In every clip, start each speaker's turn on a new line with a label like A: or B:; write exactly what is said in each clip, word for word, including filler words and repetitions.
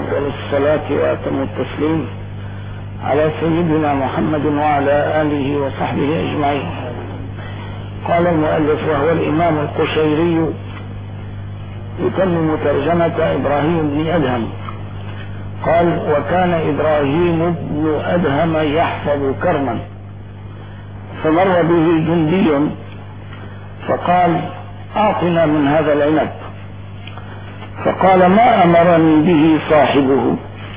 A: أفضل الصلاة وأتم التسليم على سيدنا محمد وعلى آله وصحبه أجمعين. قال المؤلف وهو الإمام القشيري يتمم ترجمة إبراهيم بن أدهم. قال: وكان إبراهيم بن أدهم يحفظ كرما، فمر به جندي فقال: أعطنا من هذا العنب. فقال: ما أمرني به صاحبه.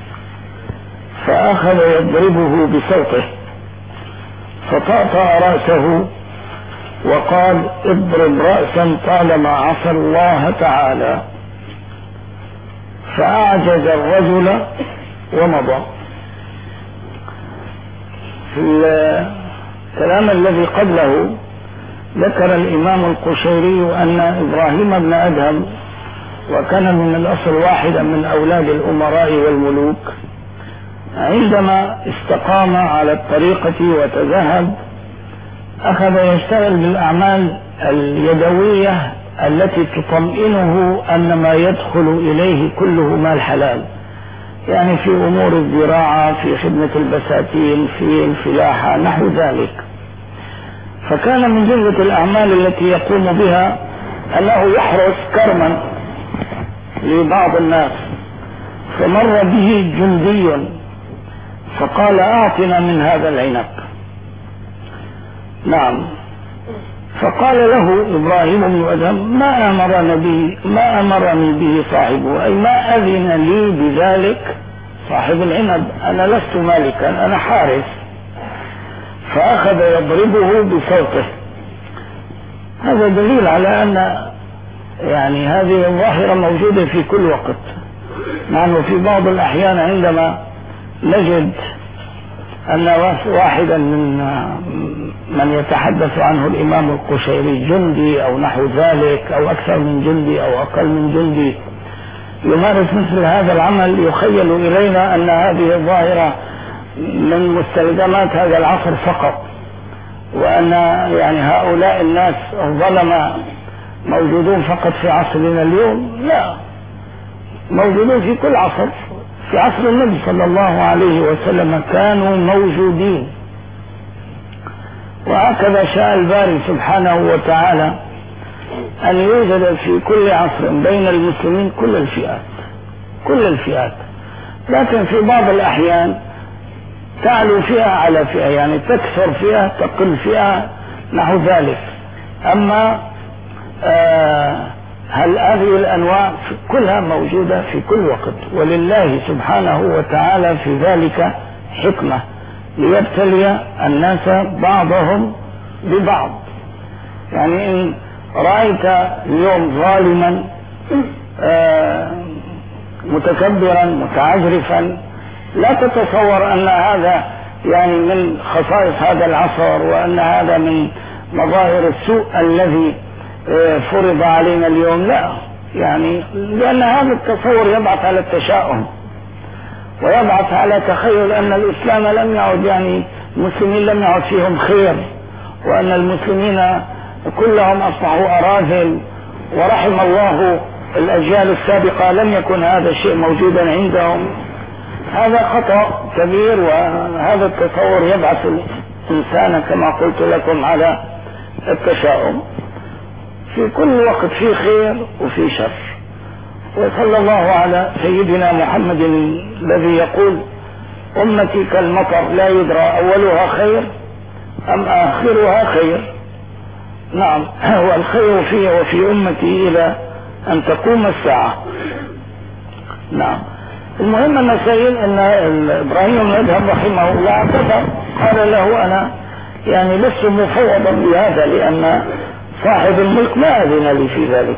A: فأخذ يضربه بصوته فطأطأ رأسه وقال: اضرب رأسا طالما عصى الله تعالى. فأعجز الرجل ومضى. في الكلام الذي قبله ذكر الإمام القشيري أن إبراهيم بن أدهم، وكان من الأصل واحدا من أولاد الأمراء والملوك، عندما استقام على الطريقة وتذهب أخذ يشتغل بالأعمال اليدوية التي تطمئنه أن ما يدخل إليه كله مال حلال، يعني في أمور الزراعة، في خدمة البساتين، في الفلاحة، نحو ذلك. فكان من جملة الأعمال التي يقوم بها أنه يحرس كرما لبعض الناس. فمر به جندي فقال: أعطنا من هذا العنب. نعم. فقال له إبراهيم بن أدهم: ما أمرني به ما أمرني به صاحبه، أي ما أذن لي بذلك صاحب العنب، أنا لست مالكا، أنا حارس. فأخذ يضربه بصوته. هذا دليل على أن يعني هذه الظاهرة موجودة في كل وقت. نحن في بعض الأحيان عندما نجد أن واحدا من من يتحدث عنه الإمام القشيري جندي أو نحو ذلك، أو أكثر من جندي أو أقل من جندي، يمارس مثل هذا العمل، يخيل إلينا أن هذه الظاهرة من مستلزمات هذا العصر فقط، وأن يعني هؤلاء الناس الظلمة موجودون فقط في عصرنا اليوم. لا، موجودون في كل عصر. في عصر النبي صلى الله عليه وسلم كانوا موجودين. وهكذا شاء الباري سبحانه وتعالى أن يوجد في كل عصر بين المسلمين كل الفئات كل الفئات لكن في بعض الأحيان تعلو فئة على فئة، يعني تكثر فئة تقل فئة، نحو ذلك. أما آه هل هذه الأنواع كلها موجودة في كل وقت، ولله سبحانه وتعالى في ذلك حكمة ليبتلي الناس بعضهم ببعض. يعني إن رأيت اليوم ظالما آه متكبرا متعجرفا، لا تتصور أن هذا يعني من خصائص هذا العصر، وأن هذا من مظاهر السوء الذي فرض علينا اليوم. لا، يعني لأن هذا التصور يبعث على التشاؤم، ويبعث على تخيل أن الإسلام لم يعد، يعني المسلمين لم يعد فيهم خير، وأن المسلمين كلهم أصبحوا أراذل، ورحم الله الأجيال السابقة لم يكن هذا الشيء موجودا عندهم. هذا خطأ كبير، وهذا التصور يبعث الإنسان كما قلت لكم على التشاؤم. في كل وقت في خير وفي شر. وصلى الله على سيدنا محمد الذي يقول: أمتي كالمطر لا يدرى أولها خير أم آخرها خير. نعم، والخير في وفي أمتي إلى أن تقوم الساعة. نعم. المهم أن سيد أن إبراهيم بن أدهم رحمه الله اعتذر، قال له: أنا يعني لست مفوضا بهذا، لأن صاحب الملك ما أذن لي في ذلك.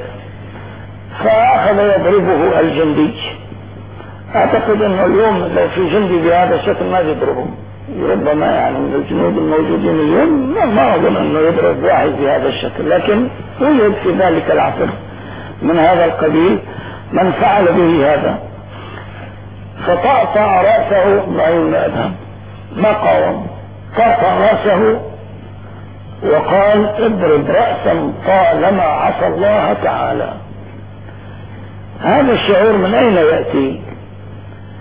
A: فأخذ يضربه الجندي. أعتقد أنه اليوم لو في جندي بهذا الشكل ما يضربه، ربما يعني من الجنود الموجودين اليوم ما أظن أنه يضرب واحد بهذا الشكل، لكن يوجد في ذلك العصر من هذا القبيل من فعل به هذا. فطأطأ رأسه إبراهيم بن أدهم، ما قاوم، طأطأ رأسه وقال: اضرب رأسا طالما عصى الله تعالى. هذا الشعور من أين يأتي؟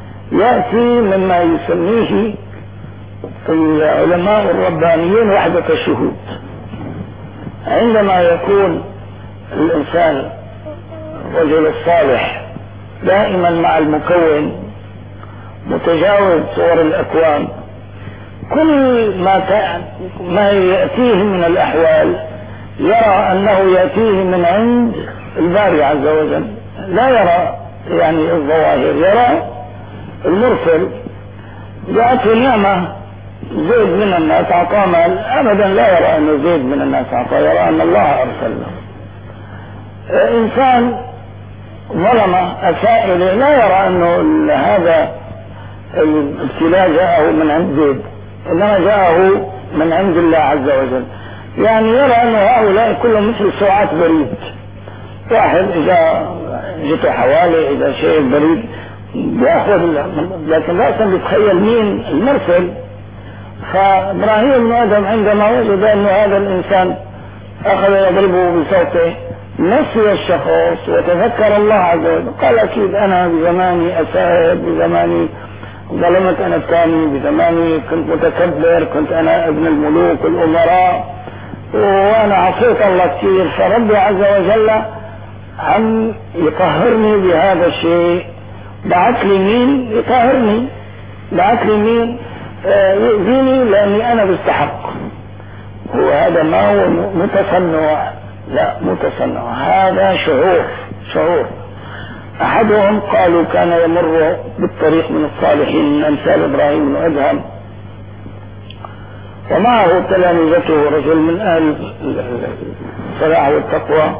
A: يأتي مما يسميه العلماء الربانيين وحدة الشهود. عندما يكون الإنسان الرجل الصالح دائما مع المكون متجاوز صور الأكوان، كل ما ما يأتيه من الأحوال يرى أنه يأتيه من عند الباري عز وجل، لا يرى يعني الظواهر، يرى المرسل. جاءته نعمة زيد من الناس أعطاه مال، أبدا لا يرى أن زيد من الناس أعطاه، يرى أن الله أرسل له. إنسان ظلم أساء إليه لا يرى أنه هذا الابتلاء جاءه من عند زيد، إنما جاءه من عند الله عز وجل. يعني يرى أن هؤلاء كلهم مثل ساعات بريد، واحد إذا جته حوالي إذا شيء بريد بيأخذ، لكن لازم يتخيل مين المرسل. فإبراهيم بن آدم عندما وجد أن هذا الإنسان أخذ يضربه بصوته نسي الشخص وتذكر الله عز وجل، قال أكيد أنا بزماني أساء، بزماني ظلمت أنا الثاني، بزماني كنت متكبر، كنت أنا ابن الملوك والأمراء وأنا عصيت الله كثير، فربي عز وجل عم يطهرني بهذا الشيء، بعث لي مين يطهرني، بعث لي مين يؤذيني لأني أنا بستحق. وهذا ما هو متصنع، لا متصنع، هذا شعور شعور. أحدهم قالوا كان يمر بالطريق من الصالحين من أمثال إبراهيم بن أدهم، ومعه تلامذته رجل من أهل الصلاح والتقوى،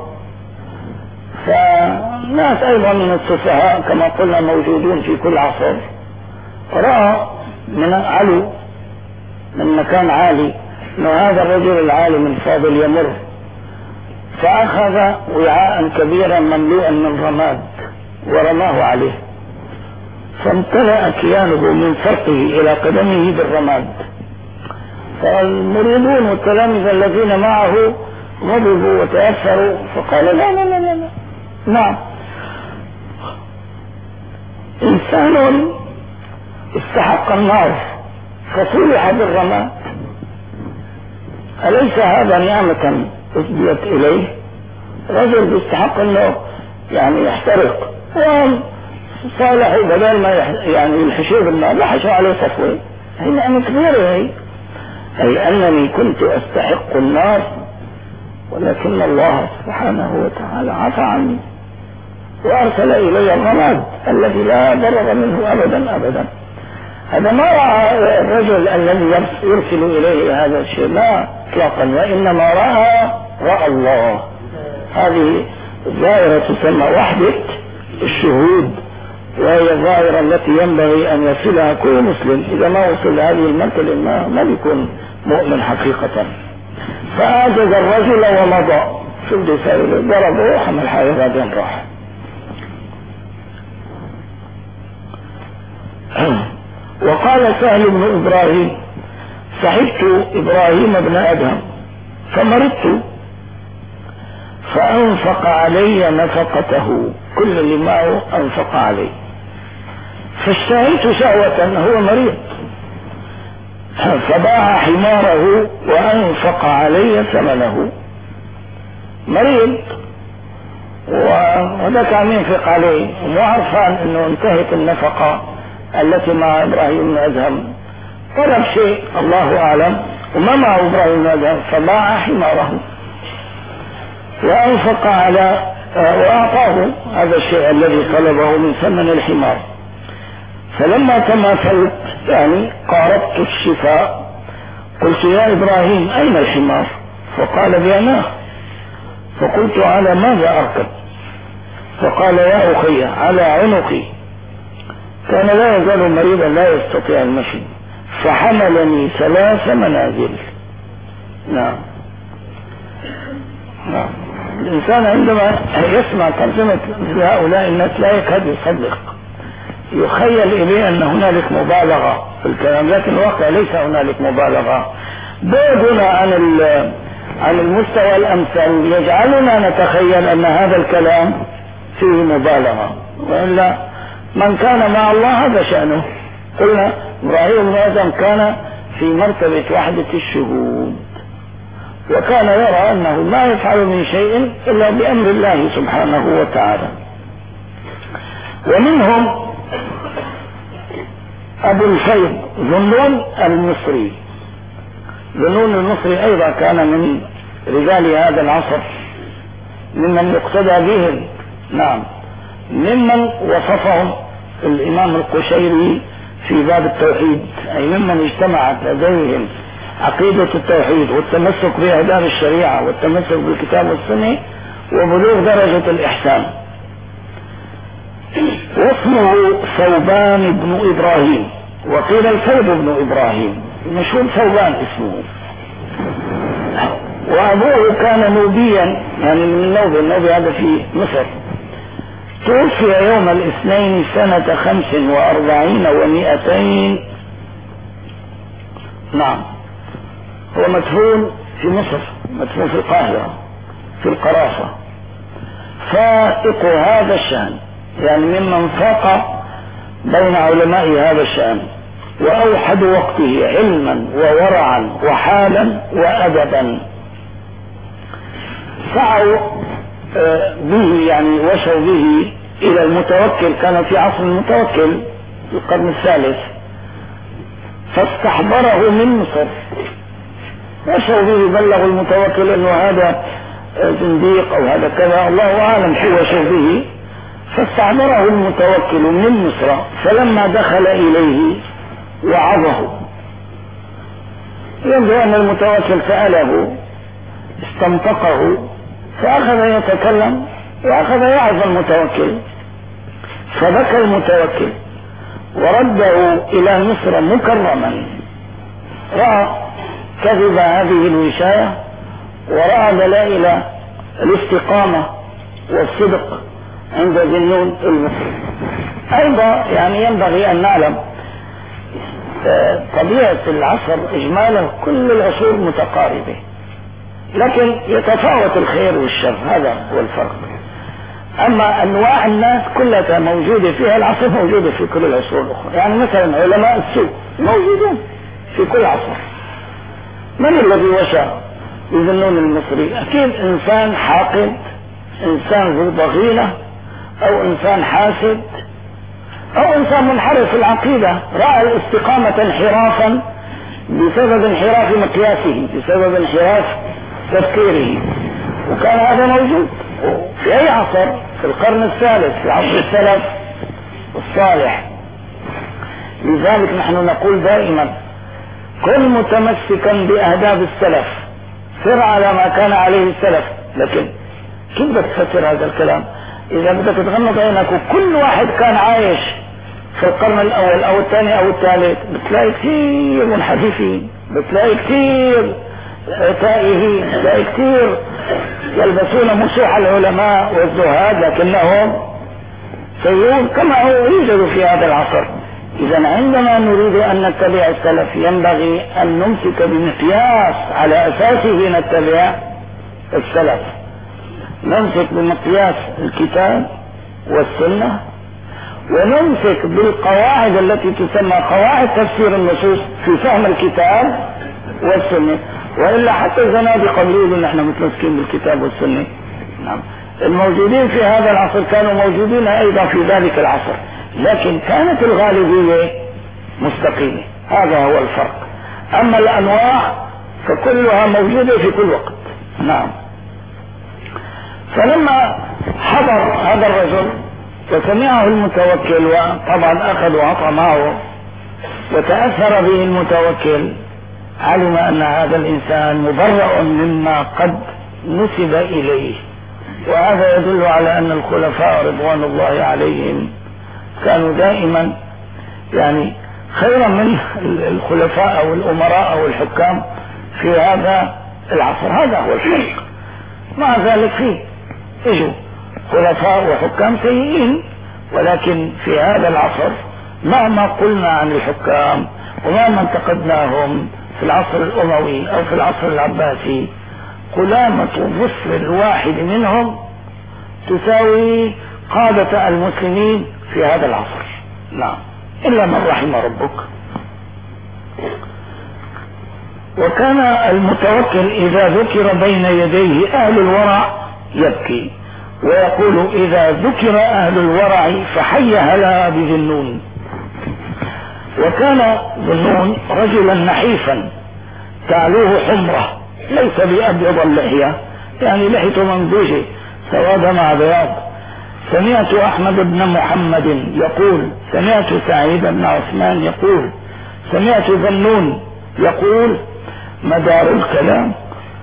A: فناس أيضا من السفهاء كما قلنا موجودون في كل عصر، رأى من علو من مكان عالي أن هذا الرجل العالم الفاضل يمر، فأخذ وعاء كبيرا مملوءا من رماد ورماه عليه، فامتلأ كيانه من فرقه إلى قدمه بالرماد. فالمريدون والتلامذة الذين معه غضبوا وتأثروا، فقال لا لا لا لا, لا. نعم، إنسان استحق النار فصلح بالرماد، أليس هذا نعمة أسديت إليه؟ رجل بيستحق أنه يعني يحترق، وصالحوا بدل ما يعني يلحشوه بالنار لحشوا عليه صفوه، هي نعمة كبيرة هي، أي أنني كنت أستحق النار ولكن الله سبحانه وتعالى عفى عني وأرسل إلي الرماد الذي لا ضرر منه أبدا أبدا. هذا ما رأى الرجل الذي يرسل إليه هذا الشيء، لا اطلاقا، وإنما رأى رأى الله. هذه الظاهرة تسمى وحدة الشهود، وهي الظاهرة التي ينبغي أن يصلها كل مسلم. إذا ما وصل هذه المرتبة ما, ما بيكون مؤمن حقيقة. فأعجز الرجل ومضى، شو بده يسوي؟ ضربه وحمل حاله بعدين راح. وقال سهل بن إبراهيم: صحبت إبراهيم بن أدهم فمرضت فأنفق علي نفقته، كل اللي معه أنفق علي، فاشتهيت شهوة، هو مريض، فباع حماره وأنفق علي ثمنه. مريض وذاك عم ينفق عليه ومو عرفان انه انتهت النفقة التي مع إبراهيم بن أدهم، طلب شيء الله أعلم وما مع إبراهيم بن أدهم، فباع حماره وأنفق على وأعطاه هذا الشيء الذي طلبه من ثمن الحمار. فلما تماثلت يعني قاربت الشفاء قلت: يا إبراهيم أين الحمار؟ فقال: بأناه. فقلت: على ماذا أركب؟ فقال: يا أخي على عنقي. كان لا يزال مريضا لا يستطيع المشي، فحملني ثلاث منازل. نعم نعم. الإنسان عندما يسمع ترجمة مثل هؤلاء الناس لا يكاد يصدق، يخيل إليه أن هنالك مبالغة في الكلام، لكن الواقع ليس هنالك مبالغة. بعدنا عن عن المستوى الأمثل يجعلنا نتخيل أن هذا الكلام فيه مبالغة، وإلا من كان مع الله هذا شأنه. قلنا إبراهيم بن آدم كان في مرتبة وحدة الشهود، وكان يرى أنه ما يفعل من شيء إلا بأمر الله سبحانه وتعالى. ومنهم أبو الفيض ذنون المصري. ذنون المصري أيضا كان من رجال هذا العصر، ممن يقتدى بهم، نعم، ممن وصفهم الإمام القشيري في باب التوحيد، أي ممن اجتمعت لديهم عقيدة التوحيد والتمسك بأهداف الشريعة والتمسك بالكتاب والسنة وبلوغ درجة الإحسان. واسمه ثوبان بن إبراهيم، وقيل الفيض بن إبراهيم، مشهور ثوبان اسمه. وأبوه كان نوبيا، يعني من نوبي، النوبي هذا في مصر. توفي يوم الاثنين سنة خمس وأربعين ومئتين، نعم، هو مدفون في مصر، مدفون في القاهرة في القرافة. فائق هذا الشأن، يعني ممن فاق بين علماء هذا الشأن، وأوحد وقته علما وورعا وحالا وأدبا. سعوا به، يعني وشوا به إلى المتوكل، كان في عصر المتوكل في القرن الثالث، فاستحضره من مصر. وشوا به، بلغوا المتوكل أنه هذا زنديق أو هذا كذا، الله أعلم شو وشوا به. فاستعمره المتوكل من مصر، فلما دخل إليه وعظه. يبدو أن المتوكل سأله، استنطقه، فأخذ يتكلم وأخذ يعظ المتوكل، فبكى المتوكل ورده إلى مصر مكرما. رأى كذب هذه الوشاية، ورأى دلائل الاستقامة والصدق عند ذنون المصري. أيضا يعني ينبغي أن نعلم طبيعة العصر إجمالا، كل العصور متقاربة، لكن يتفاوت الخير والشر، هذا هو الفرق. أما أنواع الناس كلها موجودة فيها العصر، موجودة في كل العصور الأخرى. يعني مثلا علماء السوء موجودون في كل عصر. من الذي وشى بذنون المصري؟ أكيد إنسان حاقد، إنسان ذو ضغينة، أو إنسان حاسد، أو إنسان منحرف في العقيدة، رأى الاستقامة انحرافا بسبب انحراف مقياسه، بسبب انحراف تفكيره. وكان هذا موجود في أي عصر، في القرن الثالث، في عصر السلف الصالح. لذلك نحن نقول دائما: كن متمسكا بأهداف السلف، سر على ما كان عليه السلف. لكن كيف بدك تفسر هذا الكلام؟ إذا بدك تغمض عينك وكل واحد كان عايش في القرن الأول أو الثاني أو الثالث، بتلاقي كثير منحرفين، بتلاقي كثير تائهين، بتلاقي كثير يلبسون مسوح العلماء والزهاد لكنهم سيئون كما هو يوجد في هذا العصر. إذا عندما نريد أن نتبع السلف ينبغي أن نمسك بمقياس على أساسه نتبع السلف، نمسك بمقياس الكتاب والسنة، ونمسك بالقواعد التي تسمى قواعد تفسير النصوص في فهم الكتاب والسنة. وإلا حتى الزنادقة بيقولوا نحن متمسكين بالكتاب والسنة. نعم، الموجودين في هذا العصر كانوا موجودين أيضا في ذلك العصر، لكن كانت الغالبية مستقيمة. هذا هو الفرق. أما الأنواع فكلها موجودة في كل وقت. نعم. فلما حضر هذا الرجل وسمعه المتوكل، وطبعا أخذ وعطى معه وتأثر به المتوكل، علم أن هذا الإنسان مبرأ مما قد نسب إليه. وهذا يدل على أن الخلفاء رضوان الله عليهم كانوا دائما يعني خيرا من الخلفاء أو الأمراء أو الحكام في هذا العصر. هذا هو الفرق. مع ذلك فيه اجوا خلفاء وحكام سيئين، ولكن في هذا العصر مهما قلنا عن الحكام ومهما انتقدناهم في العصر الأموي أو في العصر العباسي، قلامة ظفر الواحد منهم تساوي قادة المسلمين في هذا العصر. نعم، إلا من رحم ربك. وكان المتوكل إذا ذكر بين يديه أهل الورع يبكي، ويقول إذا ذكر أهل الورع فحي هلا بذي النون. وكان ذو النون رجلا نحيفا تعلوه حمرة، ليس بأبيض اللحية، يعني لحيته منبوجة سواد مع بياض. سمعت أحمد بن محمد يقول سمعت سعيد بن عثمان يقول سمعت ذا النون يقول مدار الكلام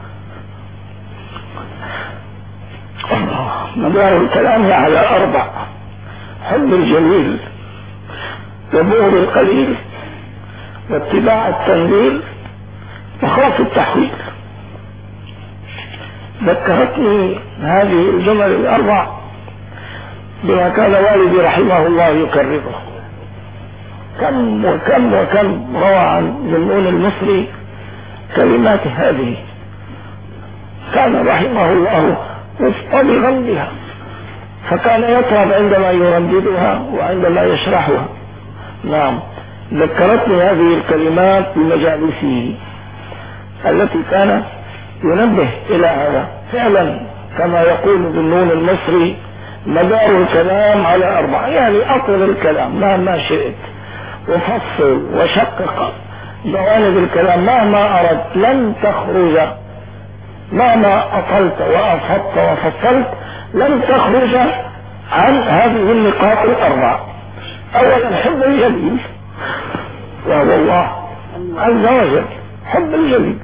A: الله مدار الكلام على أربع: حب الجليل، وبغض القليل، واتباع التنزيل، وخوف التحويل. ذكرتني هذه الجمل الأربع بما كان والدي رحمه الله يكرره. كم وكم وكم روى عن ذنون المصري كلمات هذه، كان رحمه الله مصطبغا بها، فكان يطرب عندما يرددها وعندما يشرحها. نعم، ذكرتني هذه الكلمات بمجالسه التي كان ينبه إلى هذا. فعلا كما يقول ذنون المصري مدار الكلام على أربعة، يعني أطول الكلام مهما شئت، وفصل وشقق جوانب الكلام مهما أردت، لن تخرج مهما أطلت وأفضت وفصلت لن تخرج عن هذه النقاط الأربع. أولا حب الجليل، وهو الله عز وجل، حب الجليل.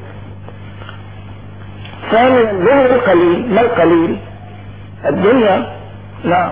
A: ثانيا بغض القليل. ما القليل؟ الدنيا. نعم،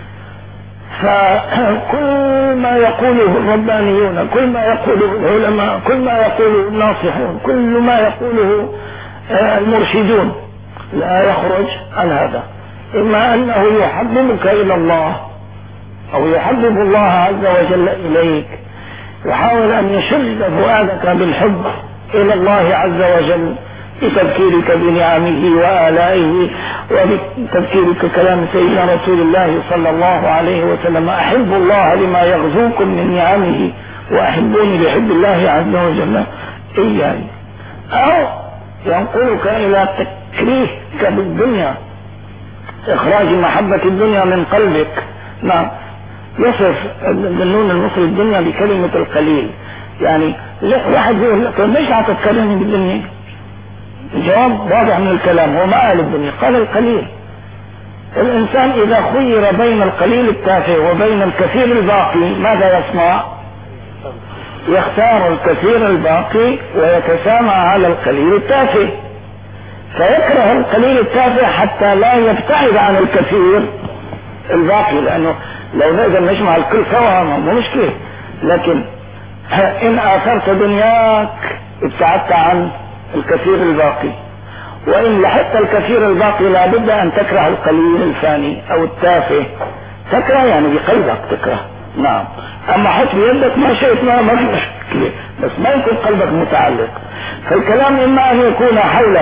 A: فكل ما يقوله الربانيون، كل ما يقوله العلماء، كل ما يقوله الناصحون، كل ما يقوله المرشدون لا يخرج عن هذا. إما أنه يحببك إلى الله أو يحبب الله عز وجل إليك، يحاول أن يشد فؤادك بالحب إلى الله عز وجل بتذكيرك بنعمه وآلائه، وبتذكيرك كلام سيدنا رسول الله صلى الله عليه وسلم: أحب الله لما يغزوكم من نعمه وأحبوني بحب الله عز وجل إياي. أو ينقلك إلى تكريهك بالدنيا، إخراج محبة الدنيا من قلبك. نعم، يصف ذنون المصري الدنيا بكلمة القليل. يعني واحد يقول لك ليش لا تتكلمي بالدنيا؟ الجواب واضح من الكلام، هو ما قال الدنيا، قال القليل. الإنسان إذا خير بين القليل التافه وبين الكثير الباقي ماذا يصنع؟ يختار الكثير الباقي ويتسامى على القليل التافه، فيكره القليل التافه حتى لا يبتعد عن الكثير الباقي، لأنه لو نقدر نجمع الكل سوا مو مشكلة، لكن إن آثرت دنياك ابتعدت عن الكثير الباقي، وإن لحقت الكثير الباقي لابد أن تكره القليل الفاني أو التافه. تكره يعني بقلبك تكره. نعم، أما حط بيدك ما شئت ما ما في مشكلة، بس ما يكون قلبك متعلق. فالكلام إما أن يكون حول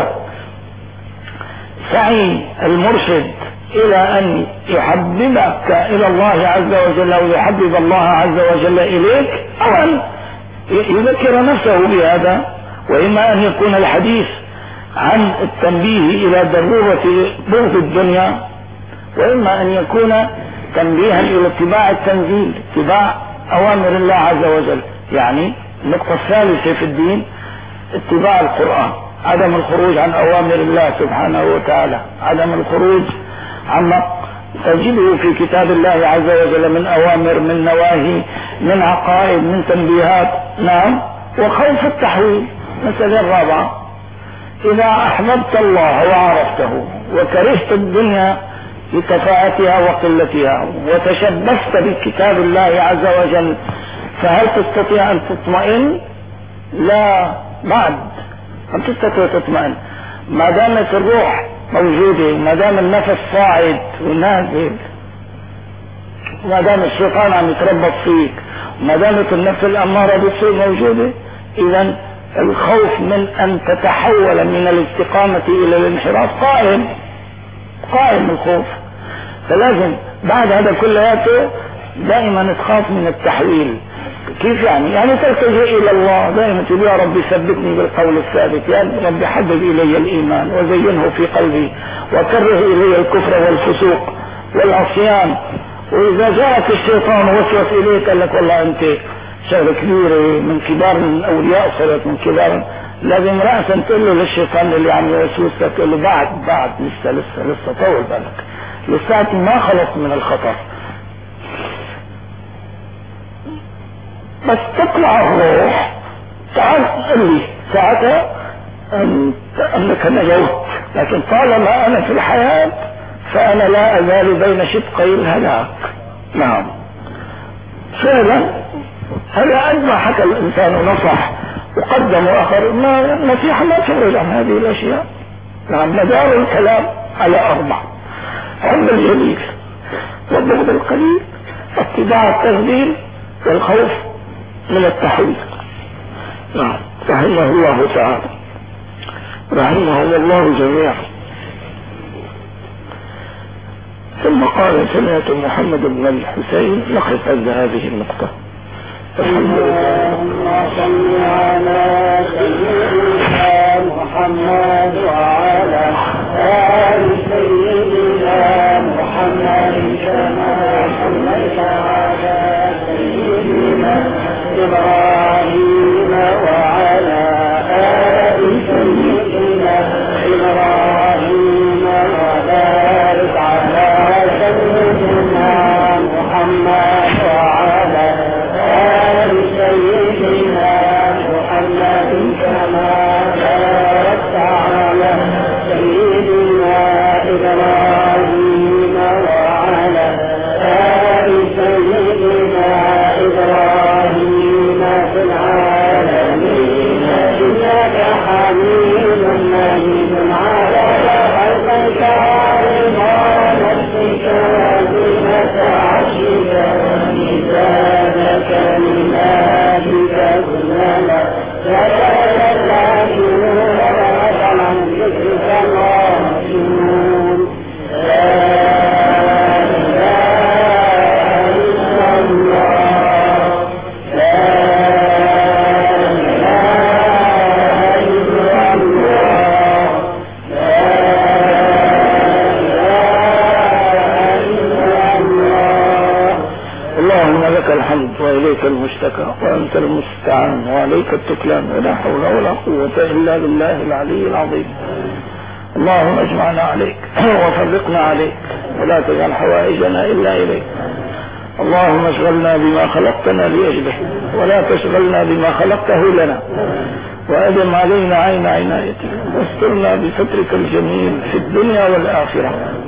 A: سعي المرشد إلى أن يحببك إلى الله عز وجل أو يحبب الله عز وجل إليك، أو أن يذكر نفسه بهذا، وإما أن يكون الحديث عن التنبيه إلى ضرورة بغض الدنيا، وإما أن يكون تنبيها إلى اتباع التنزيل، اتباع أوامر الله عز وجل. يعني النقطة الثالثة في الدين اتباع القرآن، عدم الخروج عن أوامر الله سبحانه وتعالى، عدم الخروج عما تجده في كتاب الله عز وجل من أوامر، من نواهي، من عقائد، من تنبيهات. نعم، وخوف التحويل. المسألة الرابعة: إذا أحببت الله وعرفته وكرهت الدنيا بكفاءتها وقلتها وتشبثت بكتاب الله عز وجل، فهل تستطيع أن تطمئن؟ لا، بعد أن تستطيع تطمئن ما دامت الروح موجودة، ما دام النفس صاعد ونازل، ما دام الشيطان عم يتربص فيك، ما دامت النفس الأمارة بالسوء موجودة، إذا الخوف من أن تتحول من الاستقامة إلى الانحراف قائم، قائم الخوف. فلازم بعد هذا كله دائما تخاف من التحويل. كيف يعني؟ يعني تلتجئ الى الله دائما تقول يا رب ثبتني بالقول الثابت، يا رب حبب الي الايمان وزينه في قلبي وكره الي الكفر والفسوق والعصيان. واذا جاءك الشيطان وسوس اليك قال لك والله انت شغله كبيره من كبار الاولياء صرت من كبار، لازم راسا تقول له للشيطان اللي عم يوسوس لك تقول له بعد بعد لسه لسه لسه طول بالك لساتي ما خلص من الخطر. بس تطلع الروح تعال قل لي ساعتها انك نجوت، لكن طالما انا في الحياة فانا لا ازال بين شدقي الهلاك. نعم فعلا هذا قد ما حكى الانسان ونصح وقدم واخر ما نصيحة ما تخرج عن هذه الاشياء. نعم مدار الكلام على اربع: حب الجليل والبغض القليل واتباع التفضيل والخوف من التحويل. نعم رحمه الله تعالى رحمهم الله جميعا. ثم قال: سمعت محمد بن الحسين. نقف عند هذه النقطة. الحمد لله.
B: صل على سيدنا محمد وعلى آل سيدنا محمد كما صليت على سيدنا إبراهيم وعلى آل سيدنا إبراهيم وبارك على سيدنا محمد وعلى آل سيدنا محمد كما باركت على سيدنا إبراهيم وعلى آل سيدنا إبراهيم في العالمين إنك حميد مجيد على خلقك وعلى نفسك وزنة عرشك وميزان كلماتك كلما ذكرت العاشرون ومثلا ذكرك العاشرون.
A: الحمد وإليك المشتكى وأنت المستعان وعليك التكلان ولا حول ولا قوة إلا بالله العلي العظيم. اللهم اجمعنا عليك وفرقنا عليك ولا تجعل حوائجنا إلا إليك. اللهم اشغلنا بما خلقتنا لأجله ولا تشغلنا بما خلقته لنا، وأدم علينا عين عنايتك واسترنا بسترك الجميل في الدنيا والآخرة.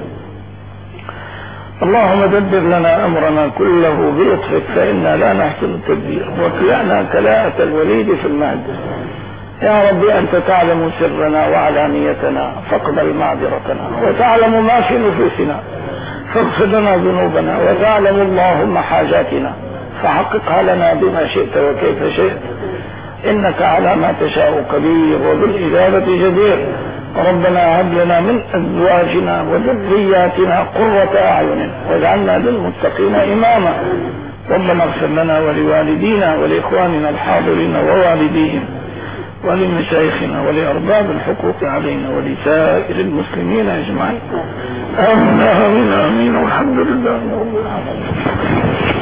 A: اللهم دبر لنا أمرنا كله بلطفك فإنا لا نحسن التدبير، وكلأنا كلاءة الوليد في المهد. يا رب أنت تعلم سرنا وعلانيتنا فاقبل معذرتنا، وتعلم ما في نفوسنا فاغفر لنا ذنوبنا، وتعلم اللهم حاجاتنا فحققها لنا بما شئت وكيف شئت، إنك على ما تشاء قدير وبالإجابة جدير. ربنا هب لنا من أزواجنا وذرياتنا قرة أعين واجعلنا للمتقين إماما. ربنا اغفر لنا ولوالدينا ولإخواننا الحاضرين ووالديهم ولمشايخنا ولأرباب الحقوق علينا ولسائر المسلمين أجمعين. آمين آمين آمين والحمد لله رب العالمين.